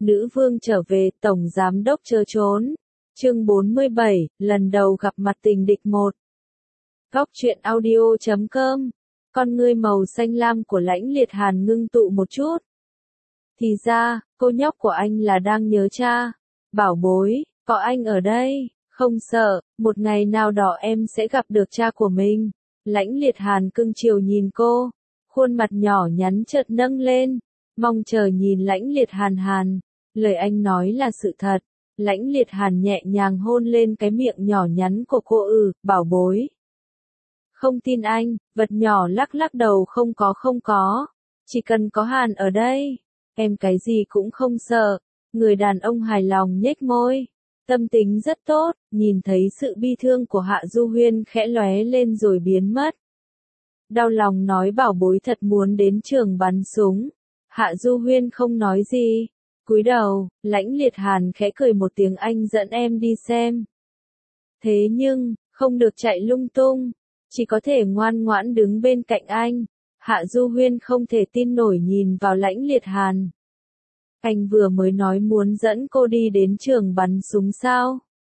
nữ vương trở về, tổng giám đốc chớ trốn. Chương 47, lần đầu gặp mặt tình địch 1. Góc truyện audio.com. Con ngươi màu xanh lam của Lãnh Liệt Hàn ngưng tụ một chút. Thì ra, cô nhóc của anh là đang nhớ cha. Bảo bối, có anh ở đây, không sợ, một ngày nào đó em sẽ gặp được cha của mình. Lãnh Liệt Hàn cưng chiều nhìn cô, khuôn mặt nhỏ nhắn chợt nâng lên, mong chờ nhìn Lãnh Liệt Hàn. Lời anh nói là sự thật. Lãnh Liệt Hàn nhẹ nhàng hôn lên cái miệng nhỏ nhắn của cô. Bảo bối. Không tin anh, vật nhỏ lắc lắc đầu. Không có. Chỉ cần có Hàn ở đây, em cái gì cũng không sợ. Người đàn ông hài lòng nhếch môi. Tâm tính rất tốt, nhìn thấy sự bi thương của Hạ Du Huyên khẽ lóe lên rồi biến mất. Đau lòng nói bảo bối thật muốn đến trường bắn súng. Hạ Du Huyên không nói gì. Cúi đầu, Lãnh Liệt Hàn khẽ cười một tiếng, anh dẫn em đi xem. Thế nhưng, không được chạy lung tung, chỉ có thể ngoan ngoãn đứng bên cạnh anh. Hạ Du Huyên không thể tin nổi nhìn vào Lãnh Liệt Hàn. Anh vừa mới nói muốn dẫn cô đi đến trường bắn súng sao?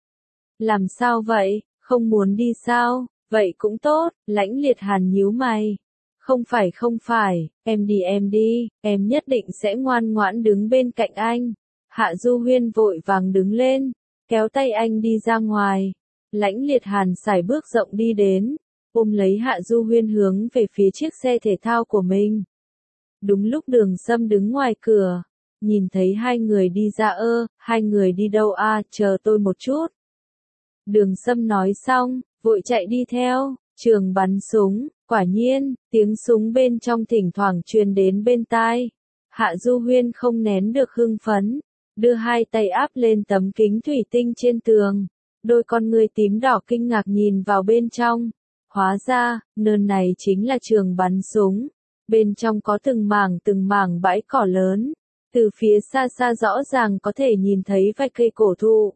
Làm sao vậy, không muốn đi sao? Vậy cũng tốt, Lãnh Liệt Hàn nhíu mày. Không phải, em đi, em nhất định sẽ ngoan ngoãn đứng bên cạnh anh. Hạ Du Huyên vội vàng đứng lên, kéo tay anh đi ra ngoài. Lãnh Liệt Hàn sải bước rộng đi đến, ôm lấy Hạ Du Huyên hướng về phía chiếc xe thể thao của mình. Đúng lúc Đường Sâm đứng ngoài cửa, nhìn thấy hai người đi ra. Hai người đi đâu à, chờ tôi một chút. Đường Sâm nói xong, vội chạy đi theo, trường bắn súng. Quả nhiên, tiếng súng bên trong thỉnh thoảng truyền đến bên tai. Hạ Du Huyên không nén được hưng phấn, đưa hai tay áp lên tấm kính thủy tinh trên tường. Đôi con ngươi tím đỏ kinh ngạc nhìn vào bên trong. Hóa ra, nơi này chính là trường bắn súng. Bên trong có từng mảng bãi cỏ lớn. Từ phía xa rõ ràng có thể nhìn thấy vài cây cổ thụ.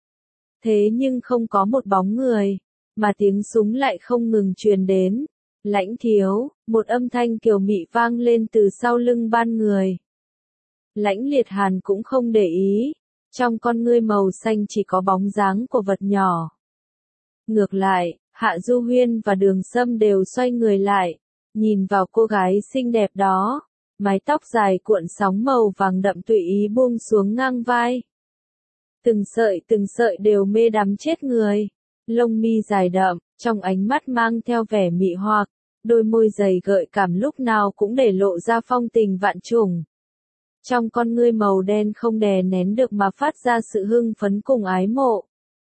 Thế nhưng không có một bóng người, mà tiếng súng lại không ngừng truyền đến. Lãnh thiếu, một âm thanh kiều mị vang lên từ sau lưng ban người. Lãnh Liệt Hàn cũng không để ý, trong con ngươi màu xanh chỉ có bóng dáng của vật nhỏ. Ngược lại, Hạ Du Huyên và Đường Sâm đều xoay người lại, nhìn vào cô gái xinh đẹp đó, mái tóc dài cuộn sóng màu vàng đậm tùy ý buông xuống ngang vai. Từng sợi đều mê đắm chết người, lông mi dài đậm, trong ánh mắt mang theo vẻ mị hoặc. Đôi môi dày gợi cảm lúc nào cũng để lộ ra phong tình vạn trùng. Trong con ngươi màu đen không đè nén được mà phát ra sự hưng phấn cùng ái mộ.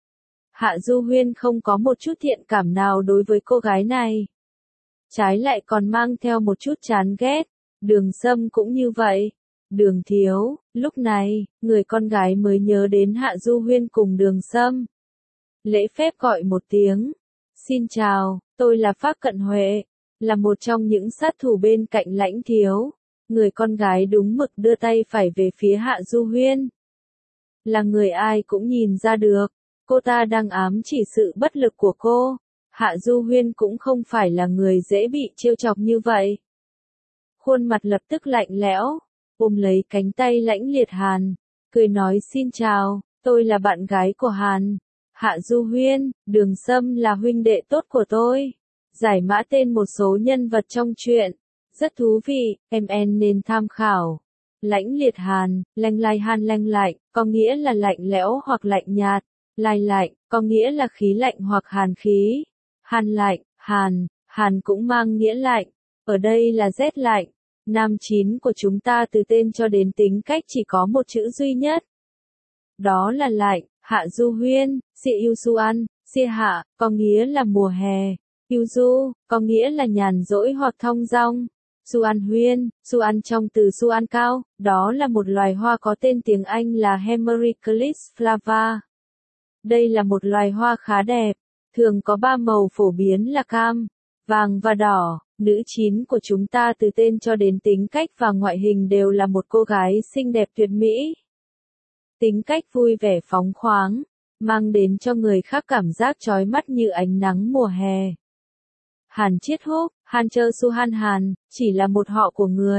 Hạ Du Huyên không có một chút thiện cảm nào đối với cô gái này. Trái lại còn mang theo một chút chán ghét. Đường Sâm cũng như vậy. Đường thiếu, lúc này, người con gái mới nhớ đến Hạ Du Huyên cùng Đường Sâm. Lễ phép gọi một tiếng. Xin chào, tôi là Phác Cận Huệ. Là một trong những sát thủ bên cạnh Lãnh thiếu. Người con gái đúng mực đưa tay phải về phía Hạ Du Huyên. Là người ai cũng nhìn ra được, cô ta đang ám chỉ sự bất lực của cô. Hạ Du Huyên cũng không phải là người dễ bị trêu chọc như vậy. Khuôn mặt lập tức lạnh lẽo, ôm lấy cánh tay Lãnh Liệt Hàn, cười nói xin chào, tôi là bạn gái của Hàn. Hạ Du Huyên, Đường Sâm là huynh đệ tốt của tôi. Giải mã tên một số nhân vật trong truyện. Rất thú vị, em nên tham khảo. Lãnh Liệt Hàn, lanh lạnh, có nghĩa là lạnh lẽo hoặc lạnh nhạt. Lạnh, có nghĩa là khí lạnh hoặc hàn khí. Hàn lạnh, hàn cũng mang nghĩa lạnh. Ở đây là rét lạnh. Nam chín của chúng ta từ tên cho đến tính cách chỉ có một chữ duy nhất. Đó là lạnh. Hạ Du Huyên, Si Yêu Suan, Si Hạ, có nghĩa là mùa hè. Yêu Du, có nghĩa là nhàn rỗi hoặc thong dong. Suan Huyên, Suan trong từ Suan cao, đó là một loài hoa có tên tiếng Anh là Hemericlis flava. Đây là một loài hoa khá đẹp, thường có 3 màu phổ biến là cam, vàng và đỏ. Nữ chín của chúng ta từ tên cho đến tính cách và ngoại hình đều là một cô gái xinh đẹp tuyệt mỹ. Tính cách vui vẻ phóng khoáng, mang đến cho người khác cảm giác chói mắt như ánh nắng mùa hè. Hàn Chiết Húc, Han Chơ Su Han Hàn, chỉ là một họ của người.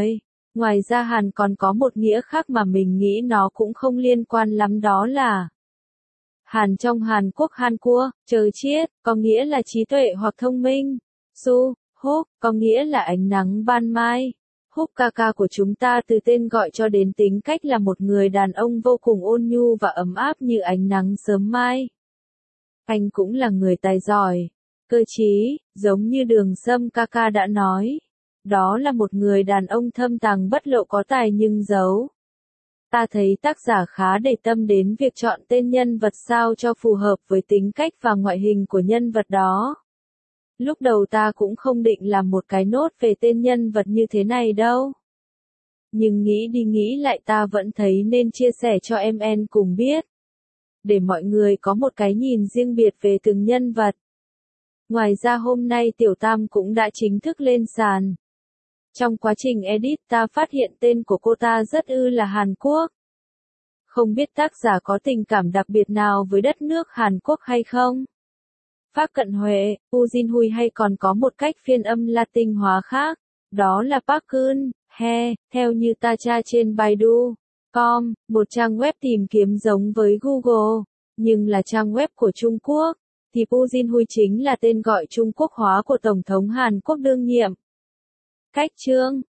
Ngoài ra Hàn còn có một nghĩa khác mà mình nghĩ nó cũng không liên quan lắm, đó là Hàn trong Hàn Quốc. Hàn Quốc, trời chiết, có nghĩa là trí tuệ hoặc thông minh. Su, Húc, có nghĩa là ánh nắng ban mai. Húc ca ca của chúng ta từ tên gọi cho đến tính cách là một người đàn ông vô cùng ôn nhu và ấm áp như ánh nắng sớm mai. Anh cũng là người tài giỏi, cơ trí, giống như Đường Sâm ca ca đã nói. Đó là một người đàn ông thâm tàng bất lộ, có tài nhưng giấu. Ta thấy tác giả khá để tâm đến việc chọn tên nhân vật sao cho phù hợp với tính cách và ngoại hình của nhân vật đó. Lúc đầu ta cũng không định làm một cái nốt về tên nhân vật như thế này đâu. Nhưng nghĩ đi nghĩ lại ta vẫn thấy nên chia sẻ cho em cùng biết. Để mọi người có một cái nhìn riêng biệt về từng nhân vật. Ngoài ra hôm nay Tiểu Tam cũng đã chính thức lên sàn. Trong quá trình edit ta phát hiện tên của cô ta rất là Hàn Quốc. Không biết tác giả có tình cảm đặc biệt nào với đất nước Hàn Quốc hay không? Phác Cận Huệ, U Jin Hui hay còn có một cách phiên âm Latin hóa khác, đó là Park Geun Hye, theo như ta tra trên Baidu.com, một trang web tìm kiếm giống với Google, nhưng là trang web của Trung Quốc, thì U Jin Hui chính là tên gọi Trung Quốc hóa của Tổng thống Hàn Quốc đương nhiệm. Cách chương